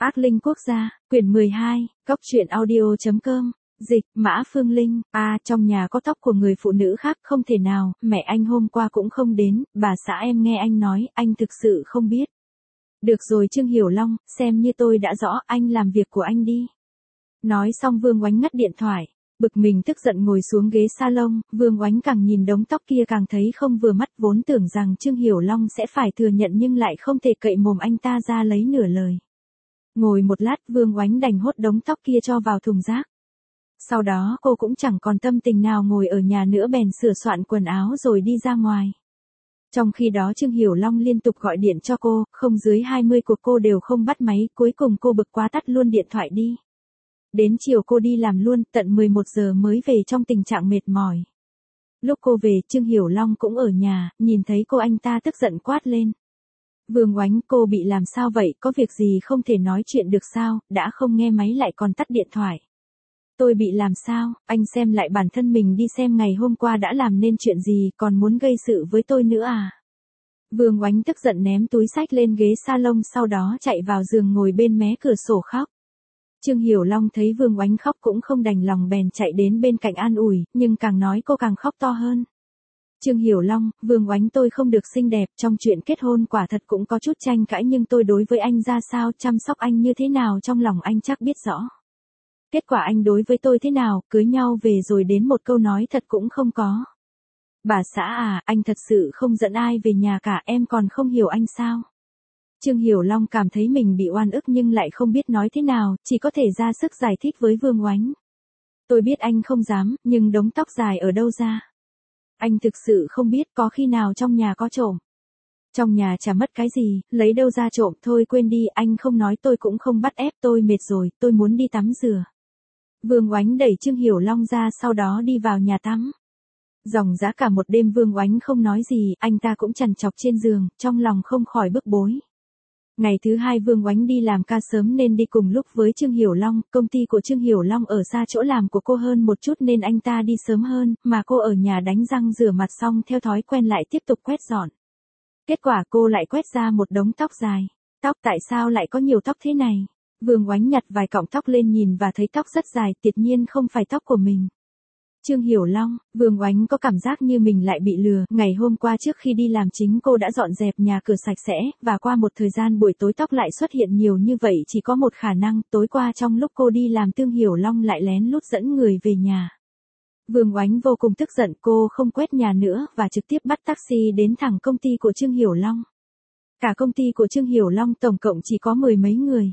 Ác Linh Quốc gia, quyển 12, Cốc truyện audio.com, dịch, Mã Phương Linh, trong nhà có tóc của người phụ nữ khác, không thể nào, mẹ anh hôm qua cũng không đến, bà xã em nghe anh nói, anh thực sự không biết. Được rồi Trương Hiểu Long, xem như tôi đã rõ, anh làm việc của anh đi. Nói xong Vương Oánh ngắt điện thoại, bực mình tức giận ngồi xuống ghế salon, Vương Oánh càng nhìn đống tóc kia càng thấy không vừa mắt, vốn tưởng rằng Trương Hiểu Long sẽ phải thừa nhận nhưng lại không thể cậy mồm anh ta ra lấy nửa lời. Ngồi một lát Vương Oánh đành hốt đống tóc kia cho vào thùng rác. Sau đó cô cũng chẳng còn tâm tình nào ngồi ở nhà nữa bèn sửa soạn quần áo rồi đi ra ngoài. Trong khi đó Trương Hiểu Long liên tục gọi điện cho cô, không dưới 20 cuộc cô đều không bắt máy, cuối cùng cô bực quá tắt luôn điện thoại đi. Đến chiều cô đi làm luôn, tận 11 giờ mới về trong tình trạng mệt mỏi. Lúc cô về Trương Hiểu Long cũng ở nhà, nhìn thấy cô anh ta tức giận quát lên. Vương Oánh, cô bị làm sao vậy, có việc gì không thể nói chuyện được sao, đã không nghe máy lại còn tắt điện thoại. Tôi bị làm sao, anh xem lại bản thân mình đi xem ngày hôm qua đã làm nên chuyện gì, còn muốn gây sự với tôi nữa à. Vương Oánh tức giận ném túi xách lên ghế salon sau đó chạy vào giường ngồi bên mé cửa sổ khóc. Trương Hiểu Long thấy Vương Oánh khóc cũng không đành lòng bèn chạy đến bên cạnh an ủi, nhưng càng nói cô càng khóc to hơn. Trương Hiểu Long, Vương Oánh tôi không được xinh đẹp, trong chuyện kết hôn quả thật cũng có chút tranh cãi nhưng tôi đối với anh ra sao, chăm sóc anh như thế nào trong lòng anh chắc biết rõ. Kết quả anh đối với tôi thế nào, cưới nhau về rồi đến một câu nói thật cũng không có. Bà xã à, anh thật sự không dẫn ai về nhà cả, em còn không hiểu anh sao. Trương Hiểu Long cảm thấy mình bị oan ức nhưng lại không biết nói thế nào, chỉ có thể ra sức giải thích với Vương Oánh. Tôi biết anh không dám, nhưng đống tóc dài ở đâu ra? Anh thực sự không biết, có khi nào trong nhà có trộm. Trong nhà chả mất cái gì, lấy đâu ra trộm, thôi quên đi, anh không nói tôi cũng không bắt ép, tôi mệt rồi, tôi muốn đi tắm rửa. Vương Oánh đẩy Trương Hiểu Long ra sau đó đi vào nhà tắm. Dòng dã cả một đêm Vương Oánh không nói gì, anh ta cũng trằn trọc trên giường, trong lòng không khỏi bức bối. Ngày thứ hai Vương Oánh đi làm ca sớm nên đi cùng lúc với Trương Hiểu Long, công ty của Trương Hiểu Long ở xa chỗ làm của cô hơn một chút nên anh ta đi sớm hơn, mà cô ở nhà đánh răng rửa mặt xong theo thói quen lại tiếp tục quét dọn. Kết quả cô lại quét ra một đống tóc dài. Tóc tại sao lại có nhiều tóc thế này? Vương Oánh nhặt vài cọng tóc lên nhìn và thấy tóc rất dài, tuyệt nhiên không phải tóc của mình. Trương Hiểu Long, Vương Oánh có cảm giác như mình lại bị lừa, ngày hôm qua trước khi đi làm chính cô đã dọn dẹp nhà cửa sạch sẽ, và qua một thời gian buổi tối tóc lại xuất hiện nhiều như vậy chỉ có một khả năng, tối qua trong lúc cô đi làm Trương Hiểu Long lại lén lút dẫn người về nhà. Vương Oánh vô cùng tức giận, cô không quét nhà nữa và trực tiếp bắt taxi đến thẳng công ty của Trương Hiểu Long. Cả công ty của Trương Hiểu Long tổng cộng chỉ có 10 mấy người.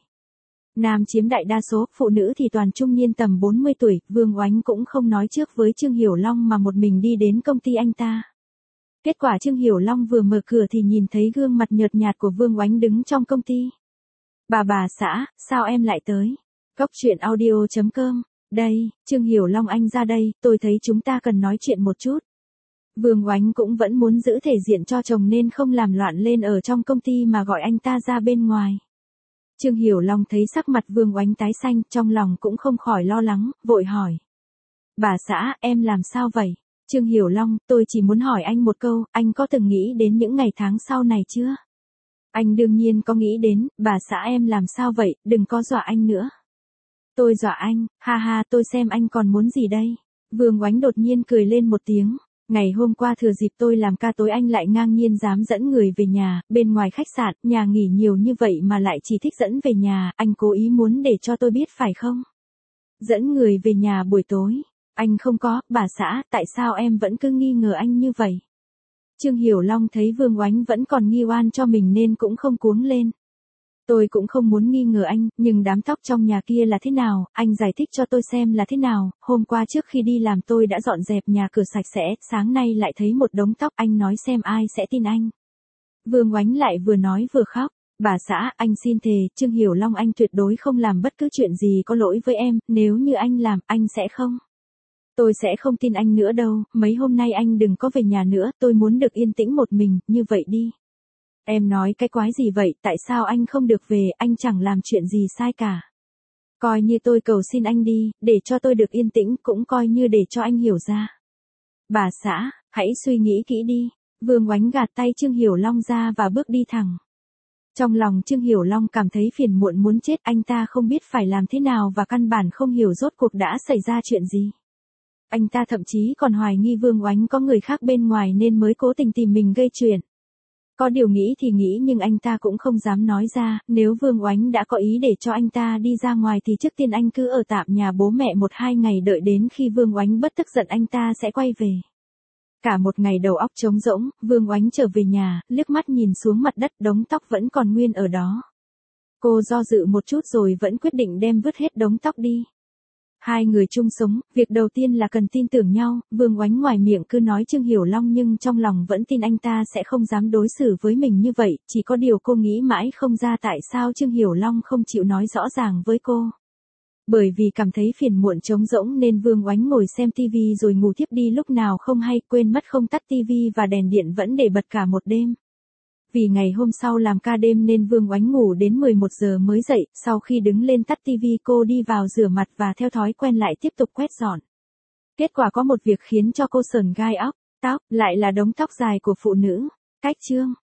Nam chiếm đại đa số, phụ nữ thì toàn trung niên tầm 40 tuổi, Vương Oánh cũng không nói trước với Trương Hiểu Long mà một mình đi đến công ty anh ta. Kết quả Trương Hiểu Long vừa mở cửa thì nhìn thấy gương mặt nhợt nhạt của Vương Oánh đứng trong công ty. Bà xã, sao em lại tới? Cốc truyện audio.com, đây, Trương Hiểu Long anh ra đây, tôi thấy chúng ta cần nói chuyện một chút. Vương Oánh cũng vẫn muốn giữ thể diện cho chồng nên không làm loạn lên ở trong công ty mà gọi anh ta ra bên ngoài. Trương Hiểu Long thấy sắc mặt Vương Oánh tái xanh, trong lòng cũng không khỏi lo lắng, vội hỏi. Bà xã, em làm sao vậy? Trương Hiểu Long, tôi chỉ muốn hỏi anh một câu, anh có từng nghĩ đến những ngày tháng sau này chưa? Anh đương nhiên có nghĩ đến, bà xã em làm sao vậy, đừng có dọa anh nữa. Tôi dọa anh, ha ha, tôi xem anh còn muốn gì đây? Vương Oánh đột nhiên cười lên một tiếng. Ngày hôm qua thừa dịp tôi làm ca tối anh lại ngang nhiên dám dẫn người về nhà, bên ngoài khách sạn, nhà nghỉ nhiều như vậy mà lại chỉ thích dẫn về nhà, anh cố ý muốn để cho tôi biết phải không? Dẫn người về nhà buổi tối, anh không có, bà xã, tại sao em vẫn cứ nghi ngờ anh như vậy? Trương Hiểu Long thấy Vương Oánh vẫn còn nghi oan cho mình nên cũng không cuống lên. Tôi cũng không muốn nghi ngờ anh, nhưng đám tóc trong nhà kia là thế nào, anh giải thích cho tôi xem là thế nào, hôm qua trước khi đi làm tôi đã dọn dẹp nhà cửa sạch sẽ, sáng nay lại thấy một đống tóc, anh nói xem ai sẽ tin anh. Vương Oánh lại vừa nói vừa khóc, bà xã, anh xin thề, Trương Hiểu Long anh tuyệt đối không làm bất cứ chuyện gì có lỗi với em, nếu như anh làm, anh sẽ không. Tôi sẽ không tin anh nữa đâu, mấy hôm nay anh đừng có về nhà nữa, tôi muốn được yên tĩnh một mình, như vậy đi. Em nói cái quái gì vậy, tại sao anh không được về, anh chẳng làm chuyện gì sai cả. Coi như tôi cầu xin anh đi, để cho tôi được yên tĩnh, cũng coi như để cho anh hiểu ra. Bà xã, hãy suy nghĩ kỹ đi. Vương Oánh gạt tay Trương Hiểu Long ra và bước đi thẳng. Trong lòng Trương Hiểu Long cảm thấy phiền muộn muốn chết, anh ta không biết phải làm thế nào và căn bản không hiểu rốt cuộc đã xảy ra chuyện gì. Anh ta thậm chí còn hoài nghi Vương Oánh có người khác bên ngoài nên mới cố tình tìm mình gây chuyện. Có điều nghĩ thì nghĩ nhưng anh ta cũng không dám nói ra, nếu Vương Oánh đã có ý để cho anh ta đi ra ngoài thì trước tiên anh cứ ở tạm nhà bố mẹ 1-2 ngày, đợi đến khi Vương Oánh bất tức giận anh ta sẽ quay về. Cả một ngày đầu óc trống rỗng, Vương Oánh trở về nhà, liếc mắt nhìn xuống mặt đất, đống tóc vẫn còn nguyên ở đó. Cô do dự một chút rồi vẫn quyết định đem vứt hết đống tóc đi. Hai người chung sống, việc đầu tiên là cần tin tưởng nhau, Vương Oánh ngoài miệng cứ nói Trương Hiểu Long nhưng trong lòng vẫn tin anh ta sẽ không dám đối xử với mình như vậy, chỉ có điều cô nghĩ mãi không ra tại sao Trương Hiểu Long không chịu nói rõ ràng với cô. Bởi vì cảm thấy phiền muộn trống rỗng nên Vương Oánh ngồi xem tivi rồi ngủ thiếp đi lúc nào không hay, quên mất không tắt tivi và đèn điện vẫn để bật cả một đêm. Vì ngày hôm sau làm ca đêm nên Vương Oánh ngủ đến 11 giờ mới dậy, sau khi đứng lên tắt tivi cô đi vào rửa mặt và theo thói quen lại tiếp tục quét dọn. Kết quả có một việc khiến cho cô sởn gai óc, tóc, lại là đống tóc dài của phụ nữ. Cách chương